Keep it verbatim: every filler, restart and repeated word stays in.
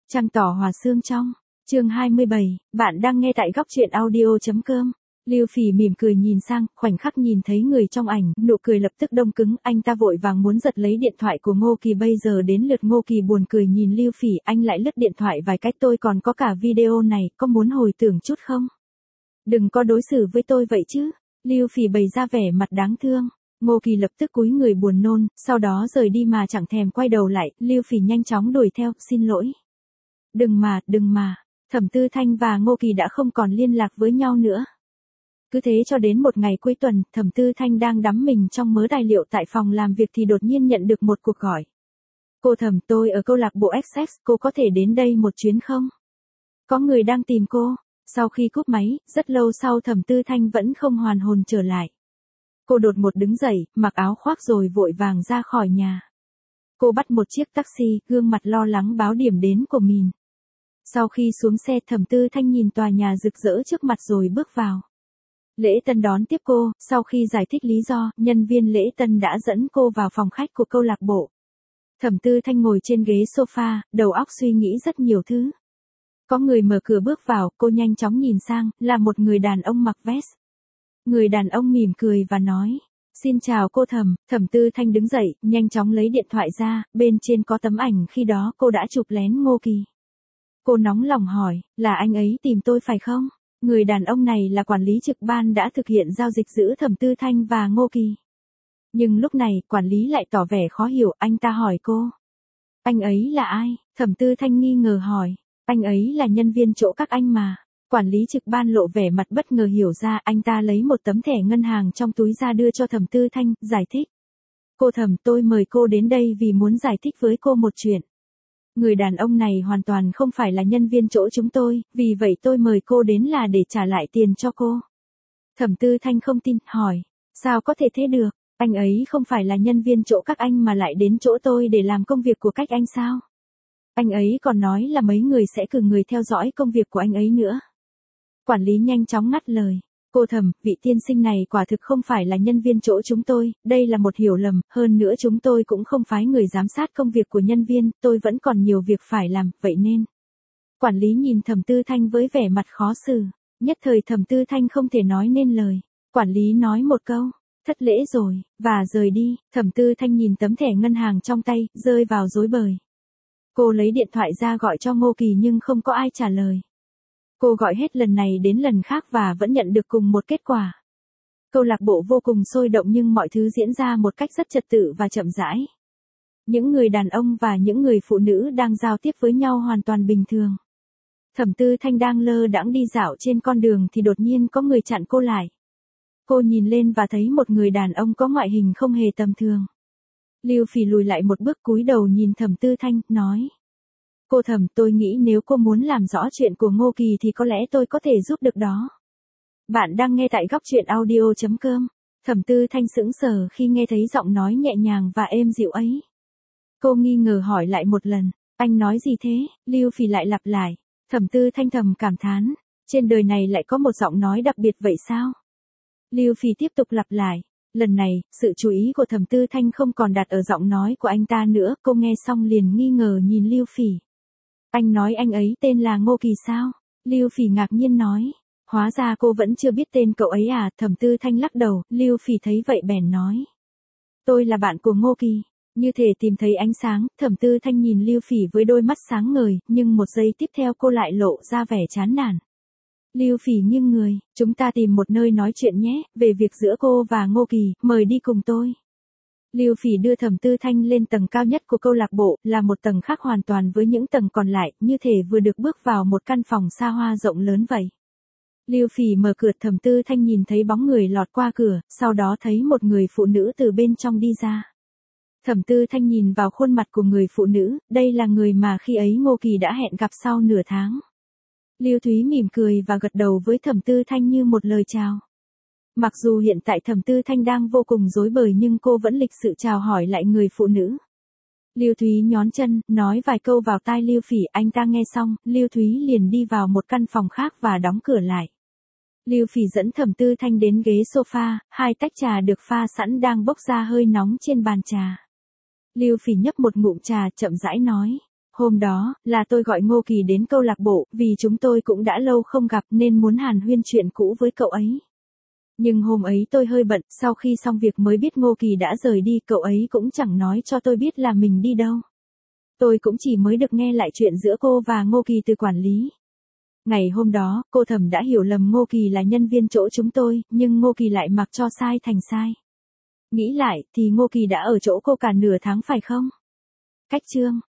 Trăng tỏ hòa sương trong. Chương hai mươi bảy, bạn đang nghe tại góc truyện audio.com. Lưu Phỉ mỉm cười nhìn sang, khoảnh khắc nhìn thấy người trong ảnh, nụ cười lập tức đông cứng, anh ta vội vàng muốn giật lấy điện thoại của Ngô Kỳ. Bây giờ đến lượt Ngô Kỳ buồn cười nhìn Lưu Phỉ, anh lại lướt điện thoại vài cách, tôi còn có cả video này, có muốn hồi tưởng chút không? Đừng có đối xử với tôi vậy chứ. Lưu Phỉ bày ra vẻ mặt đáng thương. Ngô Kỳ lập tức cúi người buồn nôn, sau đó rời đi mà chẳng thèm quay đầu lại. Lưu Phỉ nhanh chóng đuổi theo, xin lỗi. Đừng mà, đừng mà. Thẩm Tư Thanh và Ngô Kỳ đã không còn liên lạc với nhau nữa. Cứ thế cho đến một ngày cuối tuần, Thẩm Tư Thanh đang đắm mình trong mớ tài liệu tại phòng làm việc thì đột nhiên nhận được một cuộc gọi. Cô Thẩm, tôi ở câu lạc bộ Access, cô có thể đến đây một chuyến không? Có người đang tìm cô. Sau khi cúp máy, rất lâu sau Thẩm Tư Thanh vẫn không hoàn hồn trở lại. Cô đột ngột đứng dậy, mặc áo khoác rồi vội vàng ra khỏi nhà. Cô bắt một chiếc taxi, gương mặt lo lắng báo điểm đến của mình. Sau khi xuống xe, Thẩm Tư Thanh nhìn tòa nhà rực rỡ trước mặt rồi bước vào. Lễ tân đón tiếp cô, sau khi giải thích lý do, nhân viên lễ tân đã dẫn cô vào phòng khách của câu lạc bộ. Thẩm Tư Thanh ngồi trên ghế sofa, đầu óc suy nghĩ rất nhiều thứ. Có người mở cửa bước vào, cô nhanh chóng nhìn sang, là một người đàn ông mặc vest. Người đàn ông mỉm cười và nói, xin chào cô Thẩm. Thẩm Tư Thanh đứng dậy, nhanh chóng lấy điện thoại ra, bên trên có tấm ảnh khi đó cô đã chụp lén Ngô Kỳ. Cô nóng lòng hỏi, là anh ấy tìm tôi phải không? Người đàn ông này là quản lý trực ban đã thực hiện giao dịch giữa Thẩm Tư Thanh và Ngô Kỳ. Nhưng lúc này, quản lý lại tỏ vẻ khó hiểu, anh ta hỏi cô. Anh ấy là ai? Thẩm Tư Thanh nghi ngờ hỏi. Anh ấy là nhân viên chỗ các anh mà. Quản lý trực ban lộ vẻ mặt bất ngờ hiểu ra, anh ta lấy một tấm thẻ ngân hàng trong túi ra đưa cho Thẩm Tư Thanh, giải thích. Cô Thẩm, tôi mời cô đến đây vì muốn giải thích với cô một chuyện. Người đàn ông này hoàn toàn không phải là nhân viên chỗ chúng tôi, vì vậy tôi mời cô đến là để trả lại tiền cho cô. Thẩm Tư Thanh không tin, hỏi, sao có thể thế được, anh ấy không phải là nhân viên chỗ các anh mà lại đến chỗ tôi để làm công việc của cách anh sao? Anh ấy còn nói là mấy người sẽ cử người theo dõi công việc của anh ấy nữa. Quản lý nhanh chóng ngắt lời. Cô Thẩm, vị tiên sinh này quả thực không phải là nhân viên chỗ chúng tôi, đây là một hiểu lầm, hơn nữa chúng tôi cũng không phái người giám sát công việc của nhân viên, tôi vẫn còn nhiều việc phải làm, vậy nên. Quản lý nhìn Thẩm Tư Thanh với vẻ mặt khó xử, nhất thời Thẩm Tư Thanh không thể nói nên lời. Quản lý nói một câu, thất lễ rồi, và rời đi. Thẩm Tư Thanh nhìn tấm thẻ ngân hàng trong tay, rơi vào rối bời. Cô lấy điện thoại ra gọi cho Ngô Kỳ nhưng không có ai trả lời. Cô gọi hết lần này đến lần khác và vẫn nhận được cùng một kết quả. Câu lạc bộ vô cùng sôi động nhưng mọi thứ diễn ra một cách rất trật tự và chậm rãi. Những người đàn ông và những người phụ nữ đang giao tiếp với nhau hoàn toàn bình thường. Thẩm Tư Thanh đang lơ đãng đi dạo trên con đường thì đột nhiên có người chặn cô lại. Cô nhìn lên và thấy một người đàn ông có ngoại hình không hề tầm thường. Lưu Phỉ lùi lại một bước cúi đầu nhìn Thẩm Tư Thanh, nói. Cô Thẩm, tôi nghĩ nếu cô muốn làm rõ chuyện của Ngô Kỳ thì có lẽ tôi có thể giúp được đó. Bạn đang nghe tại góc truyện audio.com. Thẩm Tư Thanh sững sờ khi nghe thấy giọng nói nhẹ nhàng và êm dịu ấy. Cô nghi ngờ hỏi lại một lần, anh nói gì thế? Lưu Phỉ lại lặp lại. Thẩm Tư Thanh thầm cảm thán, trên đời này lại có một giọng nói đặc biệt vậy sao? Lưu Phỉ tiếp tục lặp lại. Lần này, sự chú ý của Thẩm Tư Thanh không còn đặt ở giọng nói của anh ta nữa, cô nghe xong liền nghi ngờ nhìn Lưu Phỉ. Anh nói anh ấy tên là Ngô Kỳ sao? Lưu Phỉ ngạc nhiên nói. Hóa ra cô vẫn chưa biết tên cậu ấy à? Thẩm Tư Thanh lắc đầu, Lưu Phỉ thấy vậy bèn nói. Tôi là bạn của Ngô Kỳ. Như thể tìm thấy ánh sáng, Thẩm Tư Thanh nhìn Lưu Phỉ với đôi mắt sáng ngời, nhưng một giây tiếp theo cô lại lộ ra vẻ chán nản. Lưu Phỉ nghiêng người, chúng ta tìm một nơi nói chuyện nhé, về việc giữa cô và Ngô Kỳ, mời đi cùng tôi. Lưu Phỉ đưa Thẩm Tư Thanh lên tầng cao nhất của câu lạc bộ, là một tầng khác hoàn toàn với những tầng còn lại, như thể vừa được bước vào một căn phòng xa hoa rộng lớn vậy. Lưu Phỉ mở cửa, Thẩm Tư Thanh nhìn thấy bóng người lọt qua cửa, sau đó thấy một người phụ nữ từ bên trong đi ra. Thẩm Tư Thanh nhìn vào khuôn mặt của người phụ nữ, đây là người mà khi ấy Ngô Kỳ đã hẹn gặp sau nửa tháng. Lưu Thúy mỉm cười và gật đầu với Thẩm Tư Thanh như một lời chào. Mặc dù hiện tại Thẩm Tư Thanh đang vô cùng rối bời nhưng cô vẫn lịch sự chào hỏi lại người phụ nữ. Lưu Thúy nhón chân, nói vài câu vào tai Lưu Phỉ, anh ta nghe xong, Lưu Thúy liền đi vào một căn phòng khác và đóng cửa lại. Lưu Phỉ dẫn Thẩm Tư Thanh đến ghế sofa, hai tách trà được pha sẵn đang bốc ra hơi nóng trên bàn trà. Lưu Phỉ nhấp một ngụm trà chậm rãi nói, Hôm đó, là tôi gọi Ngô Kỳ đến câu lạc bộ, vì chúng tôi cũng đã lâu không gặp nên muốn hàn huyên chuyện cũ với cậu ấy. Nhưng hôm ấy tôi hơi bận, sau khi xong việc mới biết Ngô Kỳ đã rời đi, cậu ấy cũng chẳng nói cho tôi biết là mình đi đâu. Tôi cũng chỉ mới được nghe lại chuyện giữa cô và Ngô Kỳ từ quản lý. Ngày hôm đó, cô Thẩm đã hiểu lầm Ngô Kỳ là nhân viên chỗ chúng tôi, nhưng Ngô Kỳ lại mặc cho sai thành sai. Nghĩ lại, thì Ngô Kỳ đã ở chỗ cô cả nửa tháng phải không? Cách chương